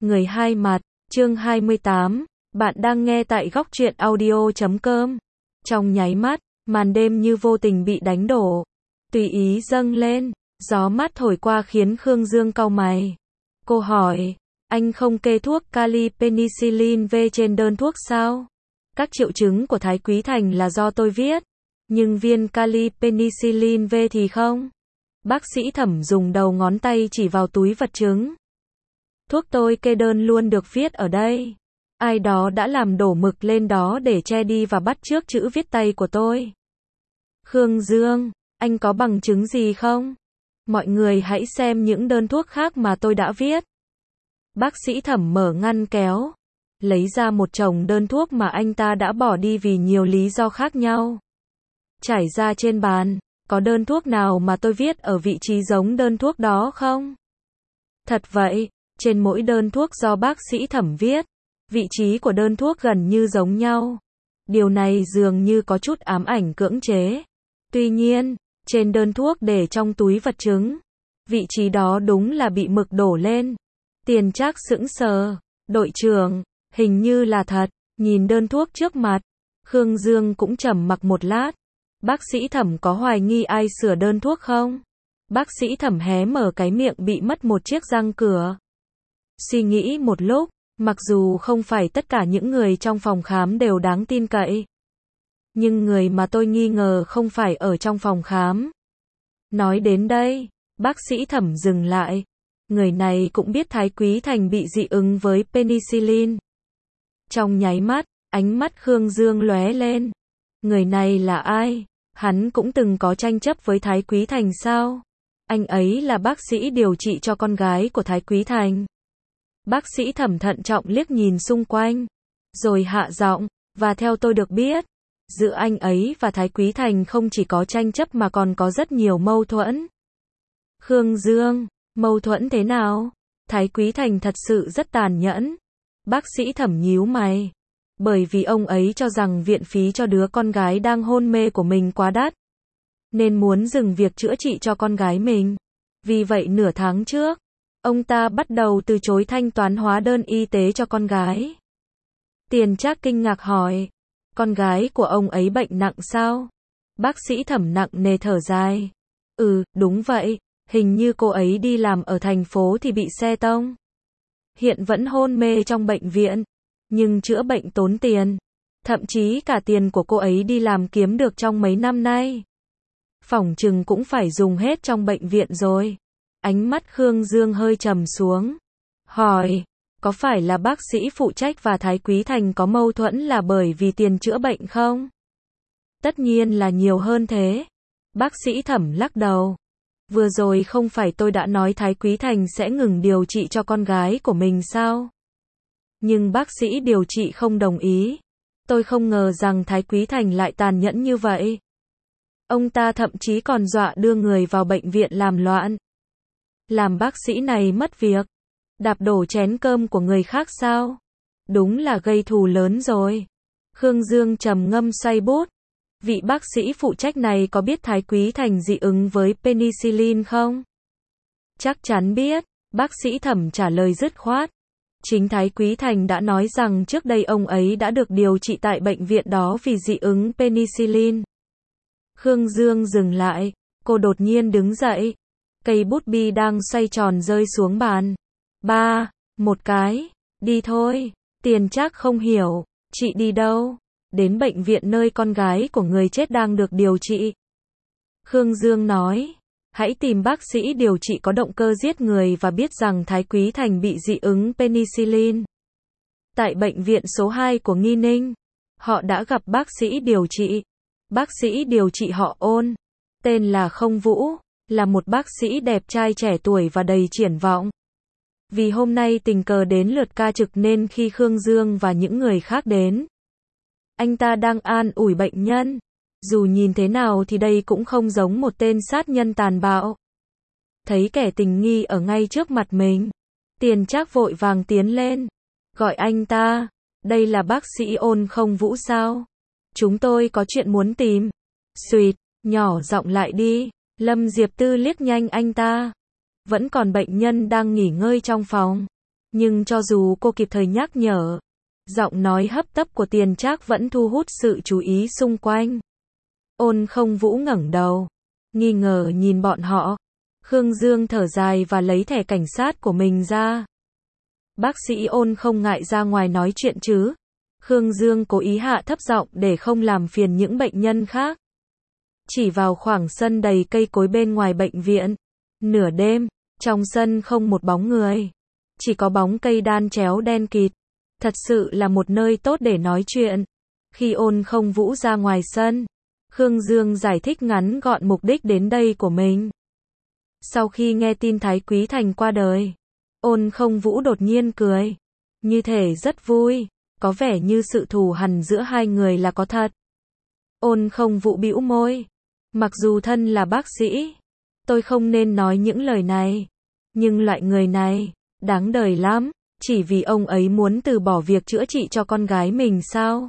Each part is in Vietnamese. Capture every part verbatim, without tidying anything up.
Người hai mặt, chương hai mươi tám, bạn đang nghe tại góc truyện audio chấm com. Trong nháy mắt, màn đêm như vô tình bị đánh đổ, tùy ý dâng lên, gió mát thổi qua khiến Khương Dương cau mày. Cô hỏi, anh không kê thuốc kali penicillin V trên đơn thuốc sao? Các triệu chứng của Thái Quý Thành là do tôi viết, nhưng viên kali penicillin V thì không. Bác sĩ Thẩm dùng đầu ngón tay chỉ vào túi vật chứng. Thuốc tôi kê đơn luôn được viết ở đây. Ai đó đã làm đổ mực lên đó để che đi và bắt chước chữ viết tay của tôi. Khương Dương, anh có bằng chứng gì không? Mọi người hãy xem những đơn thuốc khác mà tôi đã viết. Bác sĩ Thẩm mở ngăn kéo, lấy ra một chồng đơn thuốc mà anh ta đã bỏ đi vì nhiều lý do khác nhau. Trải ra trên bàn, có đơn thuốc nào mà tôi viết ở vị trí giống đơn thuốc đó không? Thật vậy, trên mỗi đơn thuốc do bác sĩ Thẩm viết, vị trí của đơn thuốc gần như giống nhau. Điều này dường như có chút ám ảnh cưỡng chế. Tuy nhiên, trên đơn thuốc để trong túi vật chứng, vị trí đó đúng là bị mực đổ lên. Tiền Trác sững sờ, đội trưởng, hình như là thật. Nhìn đơn thuốc trước mặt, Khương Dương cũng trầm mặc một lát. Bác sĩ Thẩm có hoài nghi ai sửa đơn thuốc không? Bác sĩ Thẩm hé mở cái miệng bị mất một chiếc răng cửa. Suy nghĩ một lúc, mặc dù không phải tất cả những người trong phòng khám đều đáng tin cậy, nhưng người mà tôi nghi ngờ không phải ở trong phòng khám. Nói đến đây, bác sĩ Thẩm dừng lại. Người này cũng biết Thái Quý Thành bị dị ứng với penicillin. Trong nháy mắt, ánh mắt Khương Dương lóe lên. Người này là ai? Hắn cũng từng có tranh chấp với Thái Quý Thành sao? Anh ấy là bác sĩ điều trị cho con gái của Thái Quý Thành. Bác sĩ Thẩm thận trọng liếc nhìn xung quanh, rồi hạ giọng, và theo tôi được biết, giữa anh ấy và Thái Quý Thành không chỉ có tranh chấp mà còn có rất nhiều mâu thuẫn. Khương Dương, mâu thuẫn thế nào? Thái Quý Thành thật sự rất tàn nhẫn. Bác sĩ Thẩm nhíu mày, bởi vì ông ấy cho rằng viện phí cho đứa con gái đang hôn mê của mình quá đắt, nên muốn dừng việc chữa trị cho con gái mình. Vì vậy nửa tháng trước, ông ta bắt đầu từ chối thanh toán hóa đơn y tế cho con gái. Tiền Trác kinh ngạc hỏi, con gái của ông ấy bệnh nặng sao? Bác sĩ Thẩm nặng nề thở dài. Ừ, đúng vậy, hình như cô ấy đi làm ở thành phố thì bị xe tông. Hiện vẫn hôn mê trong bệnh viện, nhưng chữa bệnh tốn tiền. Thậm chí cả tiền của cô ấy đi làm kiếm được trong mấy năm nay, phỏng chừng cũng phải dùng hết trong bệnh viện rồi. Ánh mắt Khương Dương hơi trầm xuống, hỏi, có phải là bác sĩ phụ trách và Thái Quý Thành có mâu thuẫn là bởi vì tiền chữa bệnh không? Tất nhiên là nhiều hơn thế. Bác sĩ Thẩm lắc đầu. Vừa rồi không phải tôi đã nói Thái Quý Thành sẽ ngừng điều trị cho con gái của mình sao? Nhưng bác sĩ điều trị không đồng ý. Tôi không ngờ rằng Thái Quý Thành lại tàn nhẫn như vậy. Ông ta thậm chí còn dọa đưa người vào bệnh viện làm loạn. Làm bác sĩ này mất việc, đạp đổ chén cơm của người khác sao? Đúng là gây thù lớn rồi. Khương Dương trầm ngâm xoay bút. Vị bác sĩ phụ trách này có biết Thái Quý Thành dị ứng với penicillin không? Chắc chắn biết, bác sĩ Thẩm trả lời dứt khoát. Chính Thái Quý Thành đã nói rằng trước đây ông ấy đã được điều trị tại bệnh viện đó vì dị ứng penicillin. Khương Dương dừng lại, cô đột nhiên đứng dậy. Cây bút bi đang xoay tròn rơi xuống bàn. Ba, một cái, đi thôi. Tiền Trác không hiểu, chị đi đâu? Đến bệnh viện nơi con gái của người chết đang được điều trị. Khương Dương nói, hãy tìm bác sĩ điều trị có động cơ giết người và biết rằng Thái Quý Thành bị dị ứng penicillin. Tại bệnh viện số hai của Nghi Ninh, họ đã gặp bác sĩ điều trị. Bác sĩ điều trị họ Ôn, tên là Không Vũ, là một bác sĩ đẹp trai trẻ tuổi và đầy triển vọng. Vì hôm nay tình cờ đến lượt ca trực nên khi Khương Dương và những người khác đến, anh ta đang an ủi bệnh nhân. Dù nhìn thế nào thì đây cũng không giống một tên sát nhân tàn bạo. Thấy kẻ tình nghi ở ngay trước mặt mình, Tiền Trác vội vàng tiến lên, gọi anh ta. Đây là bác sĩ Ôn Không Vũ sao? Chúng tôi có chuyện muốn tìm. Xuyệt, nhỏ giọng lại đi. Lâm Diệp Tư liếc nhanh anh ta. Vẫn còn bệnh nhân đang nghỉ ngơi trong phòng. Nhưng cho dù cô kịp thời nhắc nhở, giọng nói hấp tấp của Tiền Trác vẫn thu hút sự chú ý xung quanh. Ôn Không Vũ ngẩng đầu, nghi ngờ nhìn bọn họ. Khương Dương thở dài và lấy thẻ cảnh sát của mình ra. Bác sĩ Ôn không ngại ra ngoài nói chuyện chứ? Khương Dương cố ý hạ thấp giọng để không làm phiền những bệnh nhân khác. Chỉ vào khoảng sân đầy cây cối bên ngoài bệnh viện. Nửa đêm, trong sân không một bóng người. Chỉ có bóng cây đan chéo đen kịt. Thật sự là một nơi tốt để nói chuyện. Khi Ôn Không Vũ ra ngoài sân, Khương Dương giải thích ngắn gọn mục đích đến đây của mình. Sau khi nghe tin Thái Quý Thành qua đời, Ôn Không Vũ đột nhiên cười. Như thể rất vui, có vẻ như sự thù hằn giữa hai người là có thật. Ôn Không Vũ bĩu môi. Mặc dù thân là bác sĩ, tôi không nên nói những lời này. Nhưng loại người này, đáng đời lắm. Chỉ vì ông ấy muốn từ bỏ việc chữa trị cho con gái mình sao?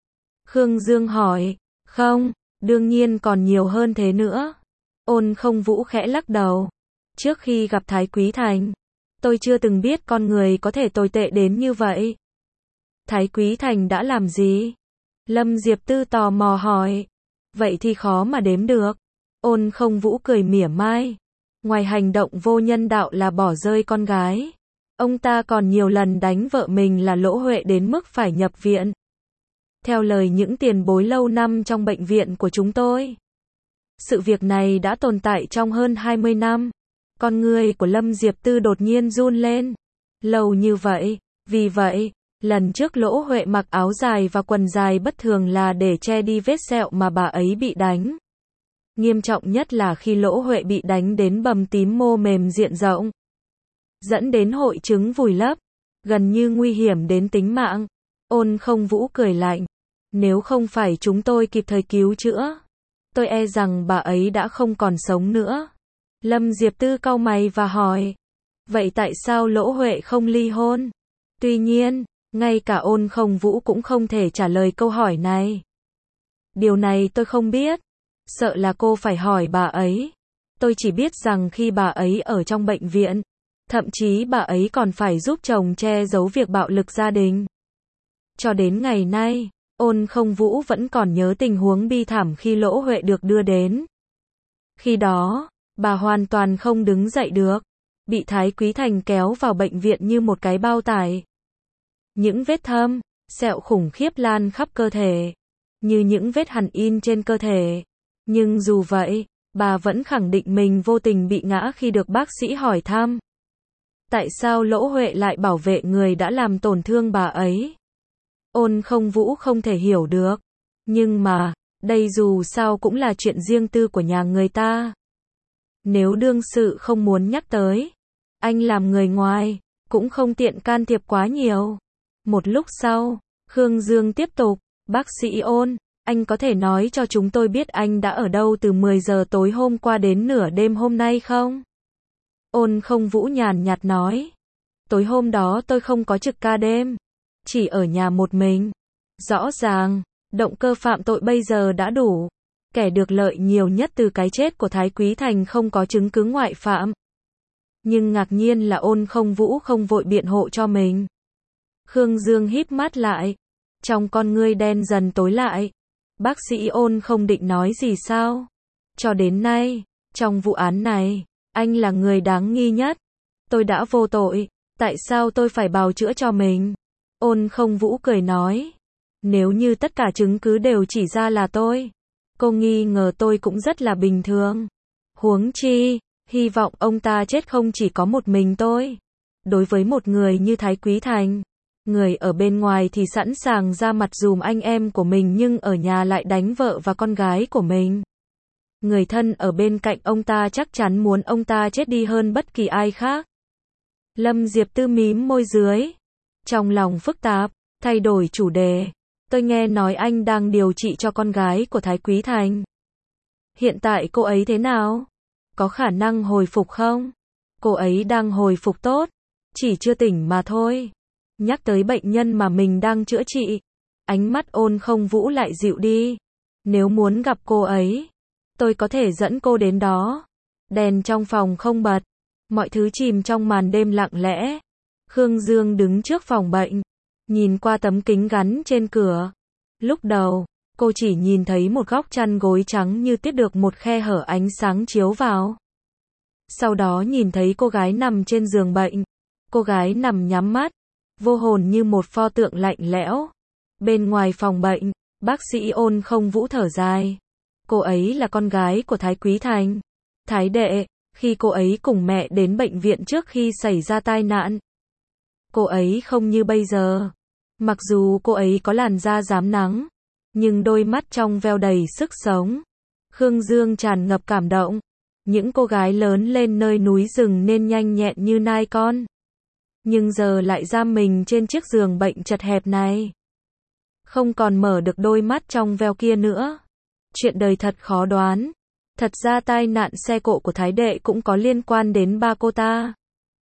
Khương Dương hỏi. Không, đương nhiên còn nhiều hơn thế nữa. Ôn Không Vũ khẽ lắc đầu. Trước khi gặp Thái Quý Thành, tôi chưa từng biết con người có thể tồi tệ đến như vậy. Thái Quý Thành đã làm gì? Lâm Diệp Tư tò mò hỏi. Vậy thì khó mà đếm được. Ôn Không Vũ cười mỉa mai. Ngoài hành động vô nhân đạo là bỏ rơi con gái, ông ta còn nhiều lần đánh vợ mình là Lỗ Huệ đến mức phải nhập viện. Theo lời những tiền bối lâu năm trong bệnh viện của chúng tôi, sự việc này đã tồn tại trong hơn hai mươi năm. Con người của Lâm Diệp Tư đột nhiên run lên. Lâu như vậy, vì vậy, lần trước Lỗ Huệ mặc áo dài và quần dài bất thường là để che đi vết sẹo mà bà ấy bị đánh. Nghiêm trọng nhất là khi Lỗ Huệ bị đánh đến bầm tím mô mềm diện rộng, dẫn đến hội chứng vùi lấp, gần như nguy hiểm đến tính mạng. Ôn Không Vũ cười lạnh. Nếu không phải chúng tôi kịp thời cứu chữa, tôi e rằng bà ấy đã không còn sống nữa. Lâm Diệp Tư cau mày và hỏi. Vậy tại sao Lỗ Huệ không ly hôn? Tuy nhiên, ngay cả Ôn Không Vũ cũng không thể trả lời câu hỏi này. Điều này tôi không biết. Sợ là cô phải hỏi bà ấy. Tôi chỉ biết rằng khi bà ấy ở trong bệnh viện, thậm chí bà ấy còn phải giúp chồng che giấu việc bạo lực gia đình. Cho đến ngày nay, Ôn Không Vũ vẫn còn nhớ tình huống bi thảm khi Lỗ Huệ được đưa đến. Khi đó, bà hoàn toàn không đứng dậy được, bị Thái Quý Thành kéo vào bệnh viện như một cái bao tải. Những vết thâm, sẹo khủng khiếp lan khắp cơ thể, như những vết hằn in trên cơ thể. Nhưng dù vậy, bà vẫn khẳng định mình vô tình bị ngã khi được bác sĩ hỏi thăm. Tại sao Lỗ Huệ lại bảo vệ người đã làm tổn thương bà ấy? Ôn Không Vũ không thể hiểu được. Nhưng mà, đây dù sao cũng là chuyện riêng tư của nhà người ta. Nếu đương sự không muốn nhắc tới, anh làm người ngoài, cũng không tiện can thiệp quá nhiều. Một lúc sau, Khương Dương tiếp tục. Bác sĩ Ôn, anh có thể nói cho chúng tôi biết anh đã ở đâu từ mười giờ tối hôm qua đến nửa đêm hôm nay không? Ôn Không Vũ nhàn nhạt nói. Tối hôm đó tôi không có trực ca đêm, chỉ ở nhà một mình. Rõ ràng, động cơ phạm tội bây giờ đã đủ. Kẻ được lợi nhiều nhất từ cái chết của Thái Quý Thành không có chứng cứ ngoại phạm. Nhưng ngạc nhiên là Ôn Không Vũ không vội biện hộ cho mình. Khương Dương híp mắt lại, trong con ngươi đen dần tối lại. Bác sĩ Ôn không định nói gì sao? Cho đến nay, trong vụ án này, anh là người đáng nghi nhất. Tôi đã vô tội, tại sao tôi phải bào chữa cho mình? Ôn Không Vũ cười nói. Nếu như tất cả chứng cứ đều chỉ ra là tôi, cô nghi ngờ tôi cũng rất là bình thường. Huống chi, hy vọng ông ta chết không chỉ có một mình tôi. Đối với một người như Thái Quý Thành, người ở bên ngoài thì sẵn sàng ra mặt dùm anh em của mình nhưng ở nhà lại đánh vợ và con gái của mình. Người thân ở bên cạnh ông ta chắc chắn muốn ông ta chết đi hơn bất kỳ ai khác. Lâm Diệp Tư mím môi dưới, trong lòng phức tạp, thay đổi chủ đề. Tôi nghe nói anh đang điều trị cho con gái của Thái Quý Thành. Hiện tại cô ấy thế nào? Có khả năng hồi phục không? Cô ấy đang hồi phục tốt, chỉ chưa tỉnh mà thôi. Nhắc tới bệnh nhân mà mình đang chữa trị, ánh mắt Ôn Không Vũ lại dịu đi. Nếu muốn gặp cô ấy, tôi có thể dẫn cô đến đó. Đèn trong phòng không bật, mọi thứ chìm trong màn đêm lặng lẽ. Khương Dương đứng trước phòng bệnh, nhìn qua tấm kính gắn trên cửa. Lúc đầu, cô chỉ nhìn thấy một góc chăn gối trắng như tiết được một khe hở ánh sáng chiếu vào. Sau đó nhìn thấy cô gái nằm trên giường bệnh. Cô gái nằm nhắm mắt, vô hồn như một pho tượng lạnh lẽo. Bên ngoài phòng bệnh, bác sĩ Ôn Không Vũ thở dài. Cô ấy là con gái của Thái Quý Thành. Thái đệ, khi cô ấy cùng mẹ đến bệnh viện trước khi xảy ra tai nạn. Cô ấy không như bây giờ. Mặc dù cô ấy có làn da rám nắng, nhưng đôi mắt trong veo đầy sức sống. Khương Dương tràn ngập cảm động. Những cô gái lớn lên nơi núi rừng nên nhanh nhẹn như nai con. Nhưng giờ lại giam mình trên chiếc giường bệnh chật hẹp này. Không còn mở được đôi mắt trong veo kia nữa. Chuyện đời thật khó đoán. Thật ra tai nạn xe cộ của Thái đệ cũng có liên quan đến ba cô ta.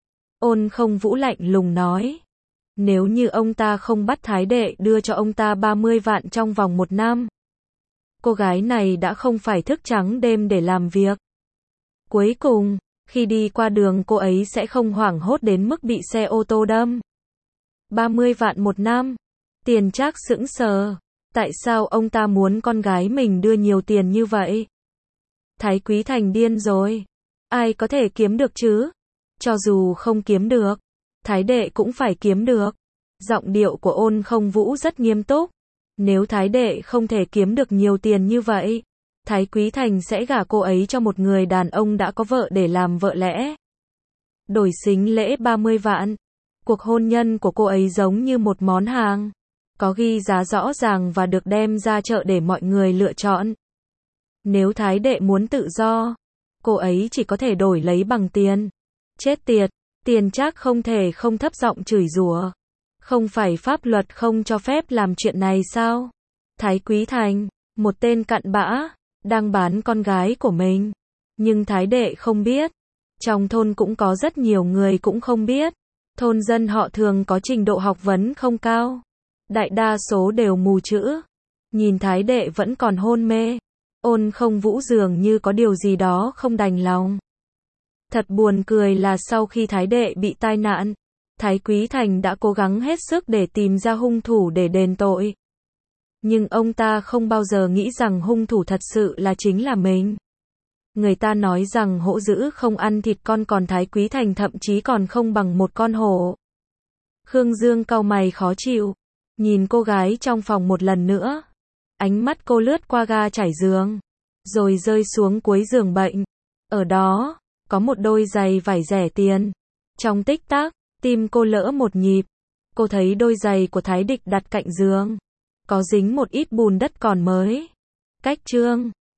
Ôn Không Vũ lạnh lùng nói. Nếu như ông ta không bắt Thái đệ đưa cho ông ta ba mươi vạn trong vòng một năm. Cô gái này đã không phải thức trắng đêm để làm việc. Cuối cùng, khi đi qua đường cô ấy sẽ không hoảng hốt đến mức bị xe ô tô đâm. ba mươi vạn một năm. Tiền Trác sững sờ. Tại sao ông ta muốn con gái mình đưa nhiều tiền như vậy? Thái Quý Thành điên rồi. Ai có thể kiếm được chứ? Cho dù không kiếm được, Thái đệ cũng phải kiếm được. Giọng điệu của Ôn Không Vũ rất nghiêm túc. Nếu Thái đệ không thể kiếm được nhiều tiền như vậy, Thái Quý Thành sẽ gả cô ấy cho một người đàn ông đã có vợ để làm vợ lẽ. Đổi sính lễ ba mươi vạn. Cuộc hôn nhân của cô ấy giống như một món hàng. Có ghi giá rõ ràng và được đem ra chợ để mọi người lựa chọn. Nếu Thái đệ muốn tự do, cô ấy chỉ có thể đổi lấy bằng tiền. Chết tiệt, Tiền Trác không thể không thấp giọng chửi rủa. Không phải pháp luật không cho phép làm chuyện này sao? Thái Quý Thành, một tên cặn bã, đang bán con gái của mình. Nhưng Thái đệ không biết. Trong thôn cũng có rất nhiều người cũng không biết. Thôn dân họ thường có trình độ học vấn không cao. Đại đa số đều mù chữ. Nhìn Thái đệ vẫn còn hôn mê. Ôn Không Vũ dường như có điều gì đó không đành lòng. Thật buồn cười là sau khi Thái đệ bị tai nạn, Thái Quý Thành đã cố gắng hết sức để tìm ra hung thủ để đền tội. Nhưng ông ta không bao giờ nghĩ rằng hung thủ thật sự là chính là mình. Người ta nói rằng hổ dữ không ăn thịt con, còn Thái Quý Thành thậm chí còn không bằng một con hổ. Khương Dương cau mày khó chịu, nhìn cô gái trong phòng một lần nữa. Ánh mắt cô lướt qua ga trải giường, rồi rơi xuống cuối giường bệnh. Ở đó, có một đôi giày vải rẻ tiền. Trong tích tắc, tim cô lỡ một nhịp. Cô thấy đôi giày của Thái Địch đặt cạnh giường. Có dính một ít bùn đất còn mới. Cách chương